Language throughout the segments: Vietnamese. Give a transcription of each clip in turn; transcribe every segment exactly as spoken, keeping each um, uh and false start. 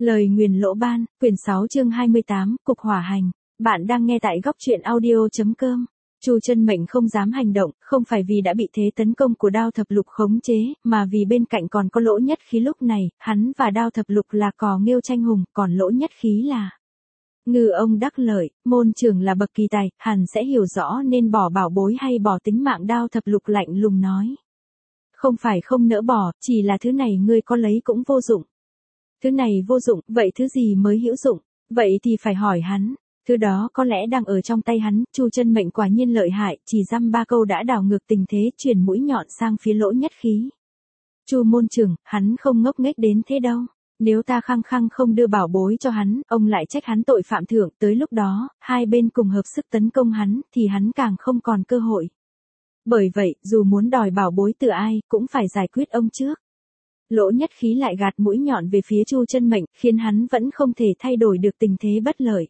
Lời nguyền lỗ ban, quyển sáu chương hai mươi tám, Cục Hỏa Hành. Bạn đang nghe tại góc truyện audio.com. Chu Chân Mệnh không dám hành động, không phải vì đã bị thế tấn công của Đao Thập Lục khống chế, mà vì bên cạnh còn có Lỗ Nhất Khí. Lúc này, hắn và Đao Thập Lục là cò nghêu tranh hùng, còn Lỗ Nhất Khí là ngư ông đắc lợi. Môn trưởng là bậc kỳ tài, hẳn sẽ hiểu rõ nên bỏ bảo bối hay bỏ tính mạng. Đao Thập Lục lạnh lùng nói. Không phải không nỡ bỏ, chỉ là thứ này ngươi có lấy cũng vô dụng. Thứ này vô dụng, vậy thứ gì mới hữu dụng? Vậy thì phải hỏi hắn. Thứ đó có lẽ đang ở trong tay hắn. Chu Chân Mệnh quả nhiên lợi hại, chỉ dăm ba câu đã đảo ngược tình thế, chuyển mũi nhọn sang phía Lỗ Nhất Khí. Chu môn trưởng, hắn không ngốc nghếch đến thế đâu. Nếu ta khăng khăng không đưa bảo bối cho hắn, ông lại trách hắn tội phạm thượng, tới lúc đó, hai bên cùng hợp sức tấn công hắn, thì hắn càng không còn cơ hội. Bởi vậy, dù muốn đòi bảo bối từ ai, cũng phải giải quyết ông trước. Lỗ Nhất Khí lại gạt mũi nhọn về phía Chu Chân Mệnh, khiến hắn vẫn không thể thay đổi được tình thế bất lợi.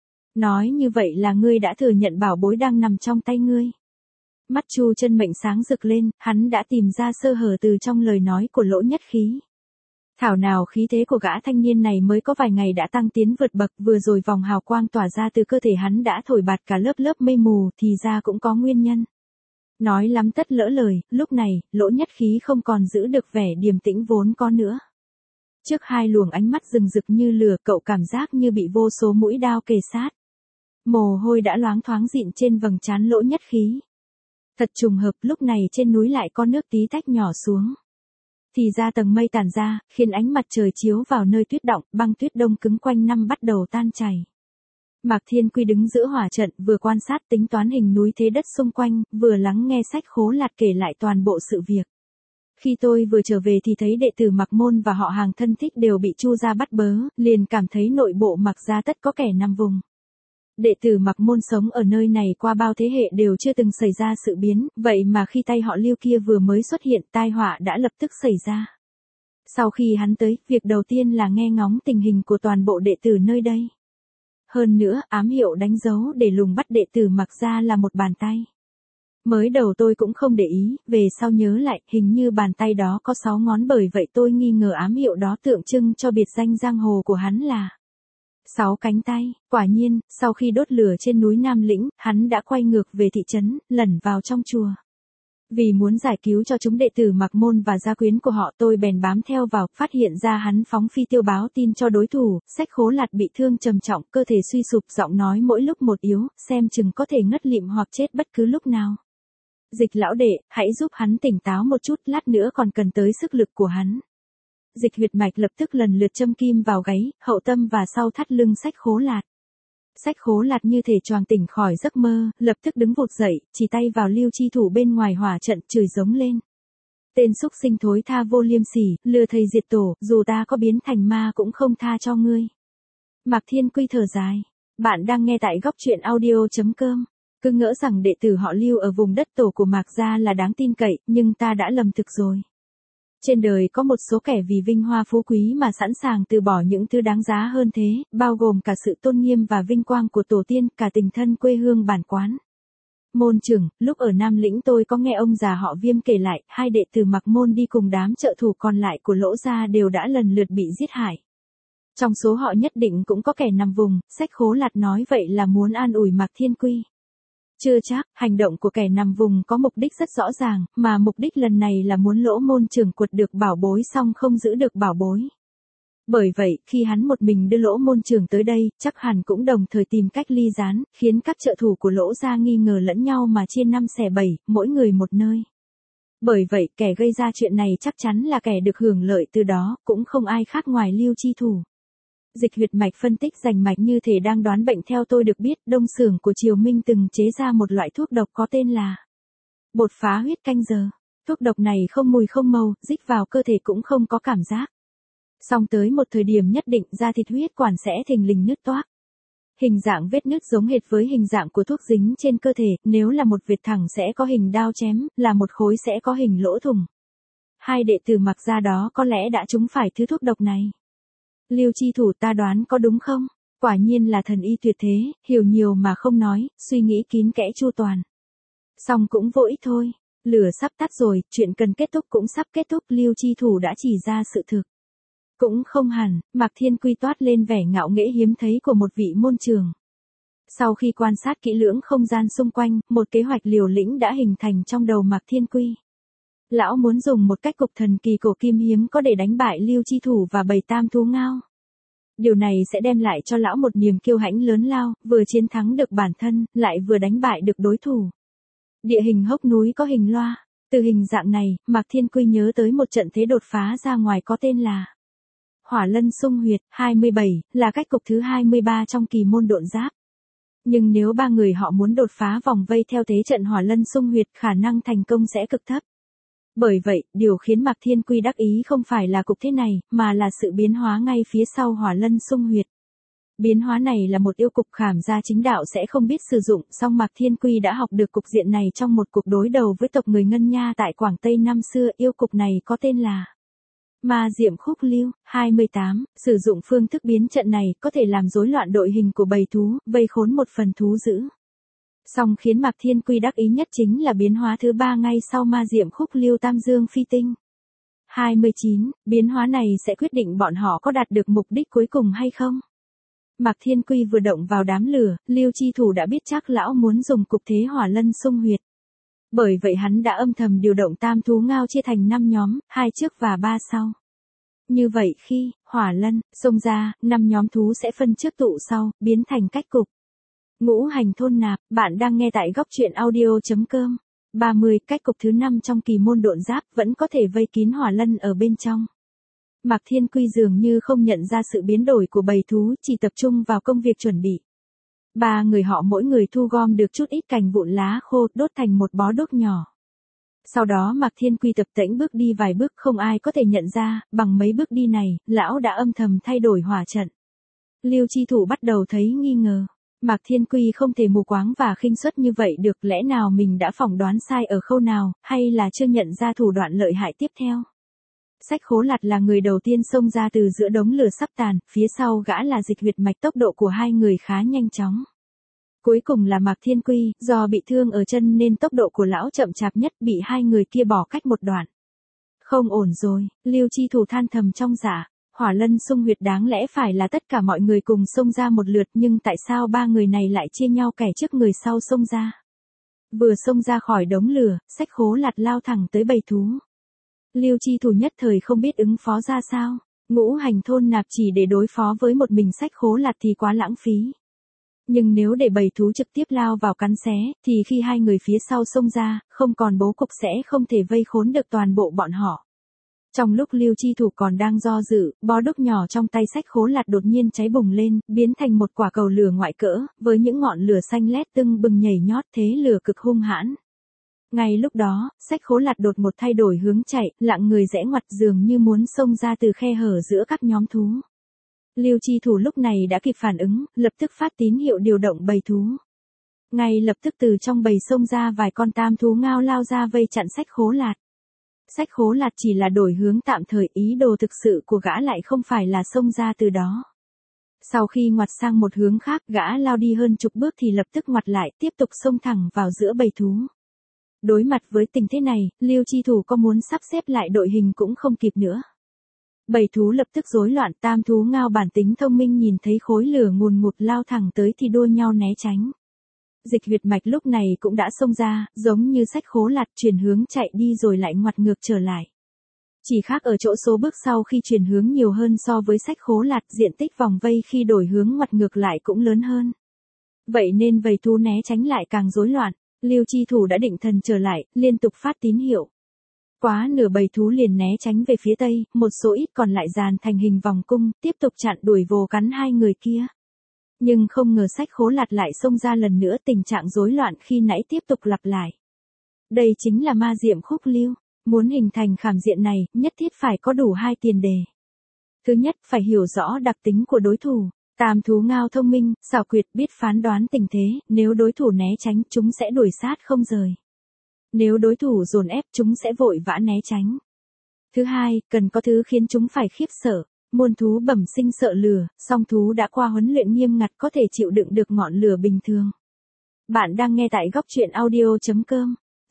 Nói như vậy là ngươi đã thừa nhận bảo bối đang nằm trong tay ngươi. Mắt Chu Chân Mệnh sáng rực lên, hắn đã tìm ra sơ hở từ trong lời nói của Lỗ Nhất Khí. Thảo nào khí thế của gã thanh niên này mới có vài ngày đã tăng tiến vượt bậc, vừa rồi vòng hào quang tỏa ra từ cơ thể hắn đã thổi bạt cả lớp lớp mây mù, thì ra cũng có nguyên nhân. Nói lắm tất lỡ lời, lúc này, Lỗ Nhất Khí không còn giữ được vẻ điềm tĩnh vốn có nữa. Trước hai luồng ánh mắt rừng rực như lửa, cậu cảm giác như bị vô số mũi đao kề sát. Mồ hôi đã loáng thoáng dịn trên vầng trán Lỗ Nhất Khí. Thật trùng hợp, lúc này trên núi lại có nước tí tách nhỏ xuống. Thì ra tầng mây tản ra, khiến ánh mặt trời chiếu vào nơi tuyết đọng, băng tuyết đông cứng quanh năm bắt đầu tan chảy. Mạc Thiên Quy đứng giữa hỏa trận, vừa quan sát tính toán hình núi thế đất xung quanh, vừa lắng nghe Sách Khố Lạt kể lại toàn bộ sự việc. Khi tôi vừa trở về thì thấy đệ tử Mạc Môn và họ hàng thân thích đều bị Chu gia bắt bớ, liền cảm thấy nội bộ Mạc gia tất có kẻ nằm vùng. Đệ tử Mạc Môn sống ở nơi này qua bao thế hệ đều chưa từng xảy ra sự biến, vậy mà khi tay họ Lưu kia vừa mới xuất hiện, tai họa đã lập tức xảy ra. Sau khi hắn tới, việc đầu tiên là nghe ngóng tình hình của toàn bộ đệ tử nơi đây. Hơn nữa, ám hiệu đánh dấu để lùng bắt đệ tử Mạc gia là một bàn tay. Mới đầu tôi cũng không để ý, về sau nhớ lại, hình như bàn tay đó có sáu ngón, bởi vậy tôi nghi ngờ ám hiệu đó tượng trưng cho biệt danh giang hồ của hắn là sáu cánh tay. Quả nhiên, sau khi đốt lửa trên núi Nam Lĩnh, hắn đã quay ngược về thị trấn, lẩn vào trong chùa. Vì muốn giải cứu cho chúng đệ tử Mạc Môn và gia quyến của họ, tôi bèn bám theo vào, phát hiện ra hắn phóng phi tiêu báo tin cho đối thủ. Sách Khố Lạt bị thương trầm trọng, cơ thể suy sụp, giọng nói mỗi lúc một yếu, xem chừng có thể ngất lịm hoặc chết bất cứ lúc nào. Dịch lão đệ, hãy giúp hắn tỉnh táo một chút, lát nữa còn cần tới sức lực của hắn. Dịch huyệt mạch lập tức lần lượt châm kim vào gáy, hậu tâm và sau thắt lưng Sách Khố Lạt. Sách Khố Lạt như thể choàng tỉnh khỏi giấc mơ, lập tức đứng vụt dậy, chỉ tay vào Lưu Chi Thủ bên ngoài hỏa trận, chửi giống lên. Tên xúc sinh thối tha vô liêm sỉ, lừa thầy diệt tổ, dù ta có biến thành ma cũng không tha cho ngươi. Mạc Thiên Quy thở dài. Bạn đang nghe tại góc truyện audio.com. Cứ ngỡ rằng đệ tử họ Lưu ở vùng đất tổ của Mạc gia là đáng tin cậy, nhưng ta đã lầm thực rồi. Trên đời có một số kẻ vì vinh hoa phú quý mà sẵn sàng từ bỏ những thứ đáng giá hơn thế, bao gồm cả sự tôn nghiêm và vinh quang của tổ tiên, cả tình thân quê hương bản quán. Môn trưởng, lúc ở Nam Lĩnh tôi có nghe ông già họ Viêm kể lại, hai đệ tử Mạc Môn đi cùng đám trợ thủ còn lại của Lỗ gia đều đã lần lượt bị giết hại. Trong số họ nhất định cũng có kẻ nằm vùng. Sách Khố Lạt nói vậy là muốn an ủi Mạc Thiên Quy. Chưa chắc, hành động của kẻ nằm vùng có mục đích rất rõ ràng, mà mục đích lần này là muốn Lỗ môn trưởng quật được bảo bối xong không giữ được bảo bối. Bởi vậy, khi hắn một mình đưa Lỗ môn trưởng tới đây, chắc hẳn cũng đồng thời tìm cách ly gián, khiến các trợ thủ của Lỗ gia nghi ngờ lẫn nhau mà chia năm xẻ bảy, mỗi người một nơi. Bởi vậy, kẻ gây ra chuyện này chắc chắn là kẻ được hưởng lợi từ đó, cũng không ai khác ngoài Lưu Chi Thủ. Dịch huyệt mạch phân tích rành mạch như thể đang đoán bệnh. Theo tôi được biết, Đông Xưởng của Triều Minh từng chế ra một loại thuốc độc có tên là bột phá huyết canh giờ. Thuốc độc này không mùi không màu, rích vào cơ thể cũng không có cảm giác. Song tới một thời điểm nhất định, da thịt huyết quản sẽ thình lình nứt toác. Hình dạng vết nứt giống hệt với hình dạng của thuốc dính trên cơ thể, nếu là một vệt thẳng sẽ có hình đao chém, là một khối sẽ có hình lỗ thủng. Hai đệ tử Mạc gia đó có lẽ đã trúng phải thứ thuốc độc này. Lưu Chi Thủ, ta đoán có đúng không? Quả nhiên là thần y tuyệt thế, hiểu nhiều mà không nói, suy nghĩ kín kẽ chu toàn. Song cũng vô ích thôi, lửa sắp tắt rồi, chuyện cần kết thúc cũng sắp kết thúc. Lưu Chi Thủ đã chỉ ra sự thực. Cũng không hẳn, Mạc Thiên Quy toát lên vẻ ngạo nghễ hiếm thấy của một vị môn trường. Sau khi quan sát kỹ lưỡng không gian xung quanh, một kế hoạch liều lĩnh đã hình thành trong đầu Mạc Thiên Quy. Lão muốn dùng một cách cục thần kỳ cổ kim hiếm có để đánh bại Lưu Chi Thủ và bầy tam thú ngao. Điều này sẽ đem lại cho lão một niềm kiêu hãnh lớn lao, vừa chiến thắng được bản thân, lại vừa đánh bại được đối thủ. Địa hình hốc núi có hình loa. Từ hình dạng này, Mạc Thiên Quy nhớ tới một trận thế đột phá ra ngoài có tên là Hỏa Lân Xung Huyệt, hai mươi bảy, là cách cục thứ hai mươi ba trong kỳ môn độn giáp. Nhưng nếu ba người họ muốn đột phá vòng vây theo thế trận Hỏa Lân Xung Huyệt, khả năng thành công sẽ cực thấp. Bởi vậy, điều khiến Mạc Thiên Quy đắc ý không phải là cục thế này, mà là sự biến hóa ngay phía sau Hỏa Lân Xung Huyệt. Biến hóa này là một yêu cục khảm gia chính đạo sẽ không biết sử dụng, song Mạc Thiên Quy đã học được cục diện này trong một cuộc đối đầu với tộc người Ngân Nha tại Quảng Tây năm xưa. Yêu cục này có tên là Ma Diệm Khúc Lưu, hai mươi tám, sử dụng phương thức biến trận này có thể làm rối loạn đội hình của bầy thú, vây khốn một phần thú dữ. Song khiến Mạc Thiên Quy đắc ý nhất chính là biến hóa thứ ba ngay sau Ma Diệm Khúc Lưu Tam Dương Phi Tinh. hai mươi chín, biến hóa này sẽ quyết định bọn họ có đạt được mục đích cuối cùng hay không. Mạc Thiên Quy vừa động vào đám lửa, Lưu Chi Thủ đã biết chắc lão muốn dùng cục thế Hỏa Lân Xung Huyệt. Bởi vậy hắn đã âm thầm điều động tam thú ngao chia thành năm nhóm, hai trước và ba sau. Như vậy khi Hỏa Lân xông ra, năm nhóm thú sẽ phân trước tụ sau, biến thành cách cục. Ngũ hành thôn nạp, bạn đang nghe tại góc truyện audio chấm com. ba mươi, cách cục thứ năm trong kỳ môn độn giáp vẫn có thể vây kín Hỏa Lân ở bên trong. Mạc Thiên Quy dường như không nhận ra sự biến đổi của bầy thú, chỉ tập trung vào công việc chuẩn bị. Ba người họ mỗi người thu gom được chút ít cành vụn lá khô, đốt thành một bó đuốc nhỏ. Sau đó Mạc Thiên Quy tập tễnh bước đi vài bước không ai có thể nhận ra, bằng mấy bước đi này, lão đã âm thầm thay đổi hỏa trận. Lưu Chi Thủ bắt đầu thấy nghi ngờ. Mạc Thiên Quy không thể mù quáng và khinh suất như vậy được, lẽ nào mình đã phỏng đoán sai ở khâu nào, hay là chưa nhận ra thủ đoạn lợi hại tiếp theo. Sách Khố Lạt là người đầu tiên xông ra từ giữa đống lửa sắp tàn, phía sau gã là Dịch Huyệt Mạch. Tốc độ của hai người khá nhanh chóng. Cuối cùng là Mạc Thiên Quy, do bị thương ở chân nên tốc độ của lão chậm chạp nhất, bị hai người kia bỏ cách một đoạn. Không ổn rồi, Lưu Chi Thủ than thầm trong dạ. Hỏa Lân Xung Huyệt đáng lẽ phải là tất cả mọi người cùng xông ra một lượt, nhưng tại sao ba người này lại chia nhau kẻ trước người sau xông ra. Vừa xông ra khỏi đống lửa, Sách Khố Lạt lao thẳng tới bầy thú. Lưu Chi Thủ nhất thời không biết ứng phó ra sao. Ngũ hành thôn nạp chỉ để đối phó với một mình Sách Khố Lạt thì quá lãng phí. Nhưng nếu để bầy thú trực tiếp lao vào cắn xé, thì khi hai người phía sau xông ra, không còn bố cục sẽ không thể vây khốn được toàn bộ bọn họ. Trong lúc Lưu Chi Thủ còn đang do dự, bó đuốc nhỏ trong tay Sách Khố Lạt đột nhiên cháy bùng lên, biến thành một quả cầu lửa ngoại cỡ, với những ngọn lửa xanh lét tưng bừng nhảy nhót, thế lửa cực hung hãn. Ngay lúc đó, Sách Khố Lạt đột một thay đổi hướng chạy, lặng người rẽ ngoặt dường như muốn xông ra từ khe hở giữa các nhóm thú. Lưu Chi Thủ lúc này đã kịp phản ứng, lập tức phát tín hiệu điều động bầy thú. Ngay lập tức từ trong bầy xông ra vài con tam thú ngao lao ra vây chặn Sách Khố Lạt. Sách Khố Lạt chỉ là đổi hướng tạm thời, ý đồ thực sự của gã lại không phải là xông ra từ đó. Sau khi ngoặt sang một hướng khác, gã lao đi hơn chục bước thì lập tức ngoặt lại, tiếp tục xông thẳng vào giữa bầy thú. Đối mặt với tình thế này, Lưu Chi Thủ có muốn sắp xếp lại đội hình cũng không kịp nữa. Bầy thú lập tức rối loạn, tam thú ngao bản tính thông minh nhìn thấy khối lửa ngùn ngụt lao thẳng tới thì đua nhau né tránh. Dịch Huyệt Mạch lúc này cũng đã xông ra, giống như Sách Khố Lạt, chuyển hướng chạy đi rồi lại ngoặt ngược trở lại. Chỉ khác ở chỗ số bước sau khi chuyển hướng nhiều hơn so với Sách Khố Lạt, diện tích vòng vây khi đổi hướng ngoặt ngược lại cũng lớn hơn. Vậy nên bầy thú né tránh lại càng rối loạn. Lưu Chi Thủ đã định thần trở lại, liên tục phát tín hiệu. Quá nửa bầy thú liền né tránh về phía tây, một số ít còn lại dàn thành hình vòng cung, tiếp tục chặn đuổi vồ cắn hai người kia. Nhưng không ngờ Sách Khố Lạt lại xông ra lần nữa, tình trạng rối loạn khi nãy tiếp tục lặp lại. Đây chính là Ma Diệm Khúc Lưu. Muốn hình thành khảm diện này, nhất thiết phải có đủ hai tiền đề. Thứ nhất, phải hiểu rõ đặc tính của đối thủ. Tam thú ngao thông minh, xảo quyệt, biết phán đoán tình thế, nếu đối thủ né tránh, chúng sẽ đuổi sát không rời. Nếu đối thủ dồn ép, chúng sẽ vội vã né tránh. Thứ hai, cần có thứ khiến chúng phải khiếp sợ. Muôn thú bẩm sinh sợ lửa, song thú đã qua huấn luyện nghiêm ngặt có thể chịu đựng được ngọn lửa bình thường. Bạn đang nghe tại góc truyện audio chấm com.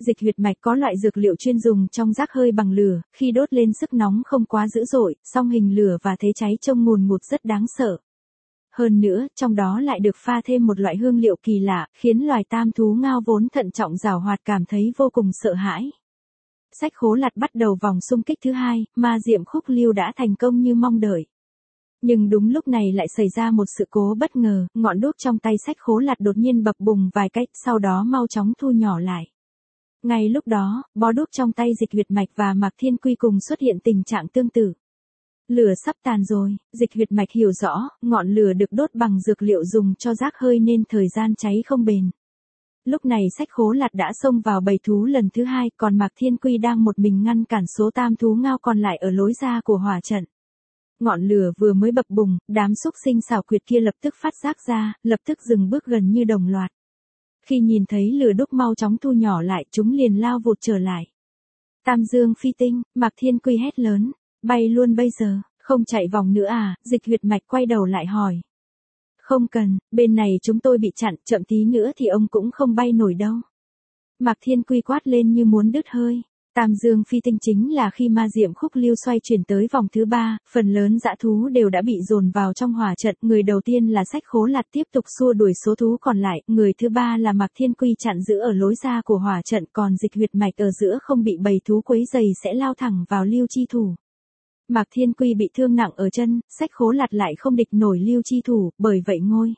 Dịch huyệt mạch có loại dược liệu chuyên dùng trong rác hơi bằng lửa, khi đốt lên sức nóng không quá dữ dội, song hình lửa và thế cháy trông ngùn ngụt rất đáng sợ. Hơn nữa, trong đó lại được pha thêm một loại hương liệu kỳ lạ, khiến loài tam thú ngao vốn thận trọng giảo hoạt cảm thấy vô cùng sợ hãi. Sách Khố Lạt bắt đầu vòng xung kích thứ hai, ma diệm khúc lưu đã thành công như mong đợi. Nhưng đúng lúc này lại xảy ra một sự cố bất ngờ, ngọn đuốc trong tay Sách Khố Lạt đột nhiên bập bùng vài cách, sau đó mau chóng thu nhỏ lại. Ngay lúc đó, bó đuốc trong tay Dịch huyệt mạch và Mạc Thiên Quy cùng xuất hiện tình trạng tương tự. Lửa sắp tàn rồi, Dịch huyệt mạch hiểu rõ, ngọn lửa được đốt bằng dược liệu dùng cho rác hơi nên thời gian cháy không bền. Lúc này Sách Khố Lạt đã xông vào bầy thú lần thứ hai, còn Mạc Thiên Quy đang một mình ngăn cản số tam thú ngao còn lại ở lối ra của hỏa trận. Ngọn lửa vừa mới bập bùng, đám xúc sinh xảo quyệt kia lập tức phát giác ra, lập tức dừng bước gần như đồng loạt. Khi nhìn thấy lửa đúc mau chóng thu nhỏ lại, chúng liền lao vụt trở lại. Tam Dương phi tinh, Mạc Thiên Quy hét lớn, bay luôn bây giờ, không chạy vòng nữa à? Dịch huyệt mạch quay đầu lại hỏi. Không cần, bên này chúng tôi bị chặn, chậm tí nữa thì ông cũng không bay nổi đâu. Mạc Thiên Quy quát lên như muốn đứt hơi. Tam Dương phi tinh chính là khi ma diệm khúc lưu xoay chuyển tới vòng thứ ba, phần lớn dã thú đều đã bị dồn vào trong hỏa trận. Người đầu tiên là Sách Khố Lạt tiếp tục xua đuổi số thú còn lại, người thứ ba là Mạc Thiên Quy chặn giữ ở lối ra của hỏa trận, còn Dịch huyệt mạch ở giữa không bị bầy thú quấy dày sẽ lao thẳng vào Lưu Chi Thủ. Mạc Thiên Quy bị thương nặng ở chân, Sách Khố Lạt lại không địch nổi Lưu Chi Thủ, bởi vậy ngôi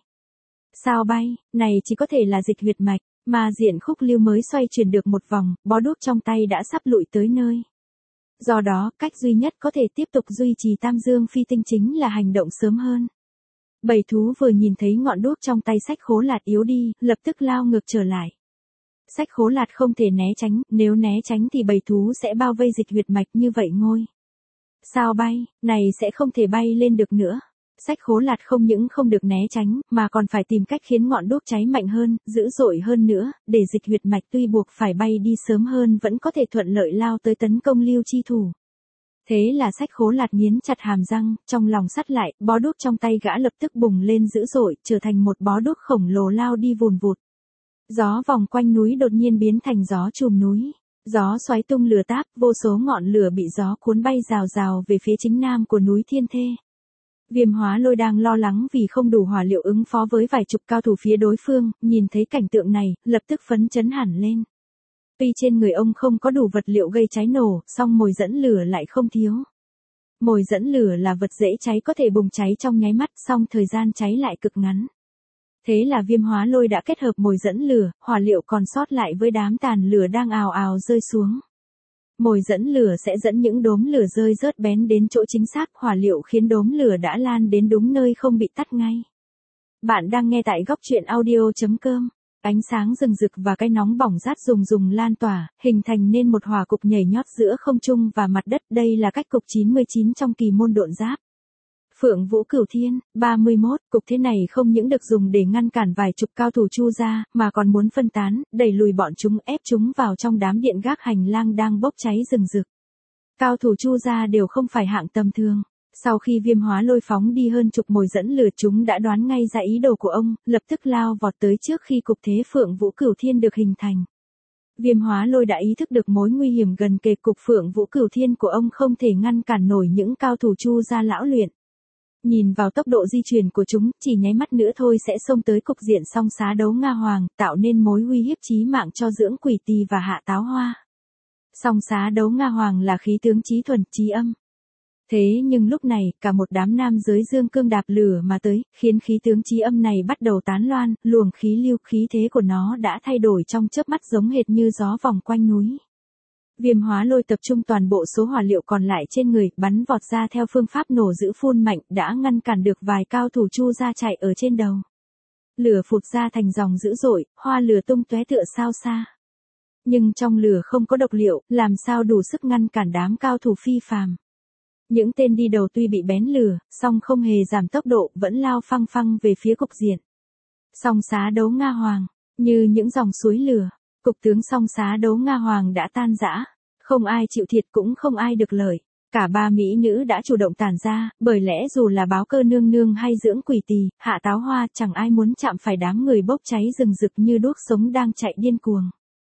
sao bay này chỉ có thể là Dịch huyệt mạch. Ma diện khúc lưu mới xoay chuyển được một vòng, bó đuốc trong tay đã sắp lụi tới nơi. Do đó, cách duy nhất có thể tiếp tục duy trì Tam Dương phi tinh chính là hành động sớm hơn. Bầy thú vừa nhìn thấy ngọn đuốc trong tay Sách Khố Lạt yếu đi, lập tức lao ngược trở lại. Sách Khố Lạt không thể né tránh, nếu né tránh thì bầy thú sẽ bao vây Dịch huyệt mạch, như vậy ngôi sao bay này sẽ không thể bay lên được nữa. Sách Khố Lạt không những không được né tránh, mà còn phải tìm cách khiến ngọn đuốc cháy mạnh hơn, dữ dội hơn nữa, để Dịch huyệt mạch tuy buộc phải bay đi sớm hơn vẫn có thể thuận lợi lao tới tấn công Lưu Chi Thủ. Thế là Sách Khố Lạt nghiến chặt hàm răng, trong lòng sắt lại, bó đuốc trong tay gã lập tức bùng lên dữ dội, trở thành một bó đuốc khổng lồ lao đi vùn vụt. Gió vòng quanh núi đột nhiên biến thành gió chùm núi. Gió xoáy tung lửa táp, vô số ngọn lửa bị gió cuốn bay rào rào về phía chính nam của núi Thiên Thê. Viêm Hóa Lôi đang lo lắng vì không đủ hỏa liệu ứng phó với vài chục cao thủ phía đối phương, nhìn thấy cảnh tượng này, lập tức phấn chấn hẳn lên. Tuy trên người ông không có đủ vật liệu gây cháy nổ, song mồi dẫn lửa lại không thiếu. Mồi dẫn lửa là vật dễ cháy có thể bùng cháy trong nháy mắt, song thời gian cháy lại cực ngắn. Thế là Viêm Hóa Lôi đã kết hợp mồi dẫn lửa, hỏa liệu còn sót lại với đám tàn lửa đang ào ào rơi xuống. Mồi dẫn lửa sẽ dẫn những đốm lửa rơi rớt bén đến chỗ chính xác, hỏa liệu khiến đốm lửa đã lan đến đúng nơi không bị tắt ngay. Bạn đang nghe tại góc truyện audio chấm com. Ánh sáng rừng rực và cái nóng bỏng rát rùng rùng lan tỏa, hình thành nên một hỏa cục nhảy nhót giữa không trung và mặt đất. Đây là cách cục chín mươi chín trong kỳ môn độn giáp. Phượng Vũ Cửu Thiên, ba mươi mốt, cục thế này không những được dùng để ngăn cản vài chục cao thủ Chu gia, mà còn muốn phân tán, đẩy lùi bọn chúng, ép chúng vào trong đám điện gác hành lang đang bốc cháy rừng rực. Cao thủ Chu gia đều không phải hạng tầm thường. Sau khi Viêm Hóa Lôi phóng đi hơn chục mồi dẫn lửa, chúng đã đoán ngay ra ý đồ của ông, lập tức lao vọt tới trước khi cục thế Phượng Vũ Cửu Thiên được hình thành. Viêm Hóa Lôi đã ý thức được mối nguy hiểm gần kề, cục Phượng Vũ Cửu Thiên của ông không thể ngăn cản nổi những cao thủ Chu gia lão luyện. Nhìn vào tốc độ di chuyển của chúng, chỉ nháy mắt nữa thôi sẽ xông tới cục diện song xá đấu Nga Hoàng, tạo nên mối uy hiếp chí mạng cho Dưỡng Quỷ Tỳ và Hạ Táo Hoa. Song xá đấu Nga Hoàng là khí tướng chí thuần, chí âm. Thế nhưng lúc này, cả một đám nam giới dương cương đạp lửa mà tới, khiến khí tướng chí âm này bắt đầu tán loan, luồng khí lưu, khí thế của nó đã thay đổi trong chớp mắt, giống hệt như gió vòng quanh núi. Viêm Hóa Lôi tập trung toàn bộ số hỏa liệu còn lại trên người, bắn vọt ra theo phương pháp nổ giữ phun mạnh, đã ngăn cản được vài cao thủ Chu gia chạy ở trên đầu. Lửa phụt ra thành dòng dữ dội, hoa lửa tung tóe tựa sao xa. Nhưng trong lửa không có độc liệu, làm sao đủ sức ngăn cản đám cao thủ phi phàm. Những tên đi đầu tuy bị bén lửa, song không hề giảm tốc độ, vẫn lao phăng phăng về phía cục diện. Song xá đấu Nga Hoàng, như những dòng suối lửa. Cục tướng song xá đấu Nga Hoàng đã tan rã, không ai chịu thiệt cũng không ai được lợi. Cả ba mỹ nữ đã chủ động tản ra, bởi lẽ dù là Báo Cơ nương nương hay Dưỡng Quỷ Tỳ, Hạ Táo Hoa, chẳng ai muốn chạm phải đám người bốc cháy rừng rực như đuốc sống đang chạy điên cuồng.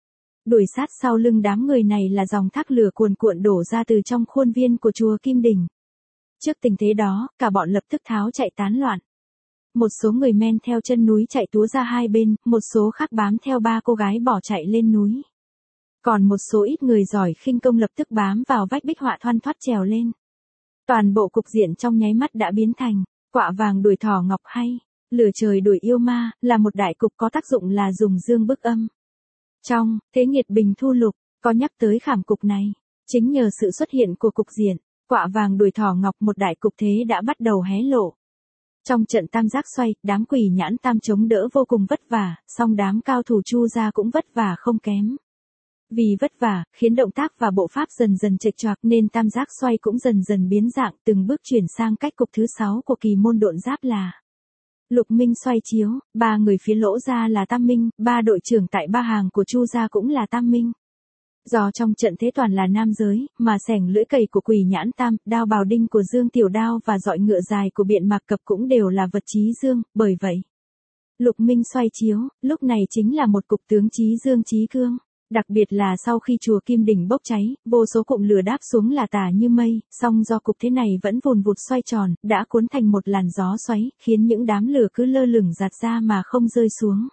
Đuổi sát sau lưng đám người này là dòng thác lửa cuồn cuộn đổ ra từ trong khuôn viên của chùa Kim Đình. Trước tình thế đó, cả bọn lập tức tháo chạy tán loạn. Một số người men theo chân núi chạy túa ra hai bên, một số khác bám theo ba cô gái bỏ chạy lên núi. Còn một số ít người giỏi khinh công lập tức bám vào vách bích họa thoăn thoắt trèo lên. Toàn bộ cục diện trong nháy mắt đã biến thành quạ vàng đuổi thỏ ngọc hay lửa trời đuổi yêu ma, là một đại cục có tác dụng là dùng dương bức âm. Trong Thế Nghiệt Bình Thu Lục có nhắc tới khảm cục này, chính nhờ sự xuất hiện của cục diện quạ vàng đuổi thỏ ngọc, một đại cục thế đã bắt đầu hé lộ. Trong trận tam giác xoay, đám Quỷ Nhãn Tam chống đỡ vô cùng vất vả, song đám cao thủ Chu gia cũng vất vả không kém. Vì vất vả, khiến động tác và bộ pháp dần dần chệch choạc nên tam giác xoay cũng dần dần biến dạng, từng bước chuyển sang cách cục thứ sáu của kỳ môn độn giáp là Lục Minh xoay chiếu. Ba người phía Lỗ gia là Tam Minh, ba đội trưởng tại ba hàng của Chu gia cũng là Tam Minh. Do trong trận thế toàn là nam giới, mà xẻng lưỡi cày của Quỷ Nhãn Tam, đao bào đinh của Dương Tiểu Đao và dọi ngựa dài của Biện Mạc Cập cũng đều là vật chí dương, bởi vậy Lục Minh xoay chiếu, lúc này chính là một cục tướng chí dương chí cương. Đặc biệt là sau khi chùa Kim Đình bốc cháy, vô số cụm lửa đáp xuống là tả như mây, song do cục thế này vẫn vùn vụt xoay tròn, đã cuốn thành một làn gió xoáy, khiến những đám lửa cứ lơ lửng giạt ra mà không rơi xuống.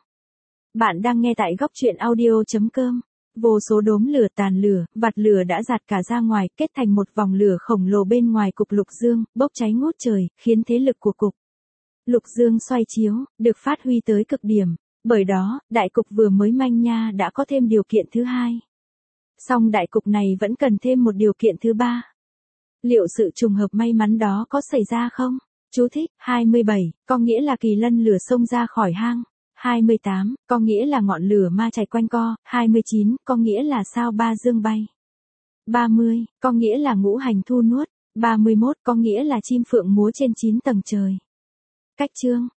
Bạn đang nghe tại góc truyện audio chấm com. Vô số đốm lửa, tàn lửa, vạt lửa đã giạt cả ra ngoài, kết thành một vòng lửa khổng lồ bên ngoài cục lục dương, bốc cháy ngút trời, khiến thế lực của cục lục dương xoay chiếu được phát huy tới cực điểm. Bởi đó, đại cục vừa mới manh nha đã có thêm điều kiện thứ hai. Song đại cục này vẫn cần thêm một điều kiện thứ ba. Liệu sự trùng hợp may mắn đó có xảy ra không? Chú thích, hai mươi bảy, có nghĩa là kỳ lân lửa xông ra khỏi hang. hai mươi tám, có nghĩa là ngọn lửa ma chạy quanh co. hai mươi chín, có nghĩa là sao ba dương bay. ba mươi, có nghĩa là ngũ hành thu nuốt. ba mươi mốt, có nghĩa là chim phượng múa trên chín tầng trời. Cách chương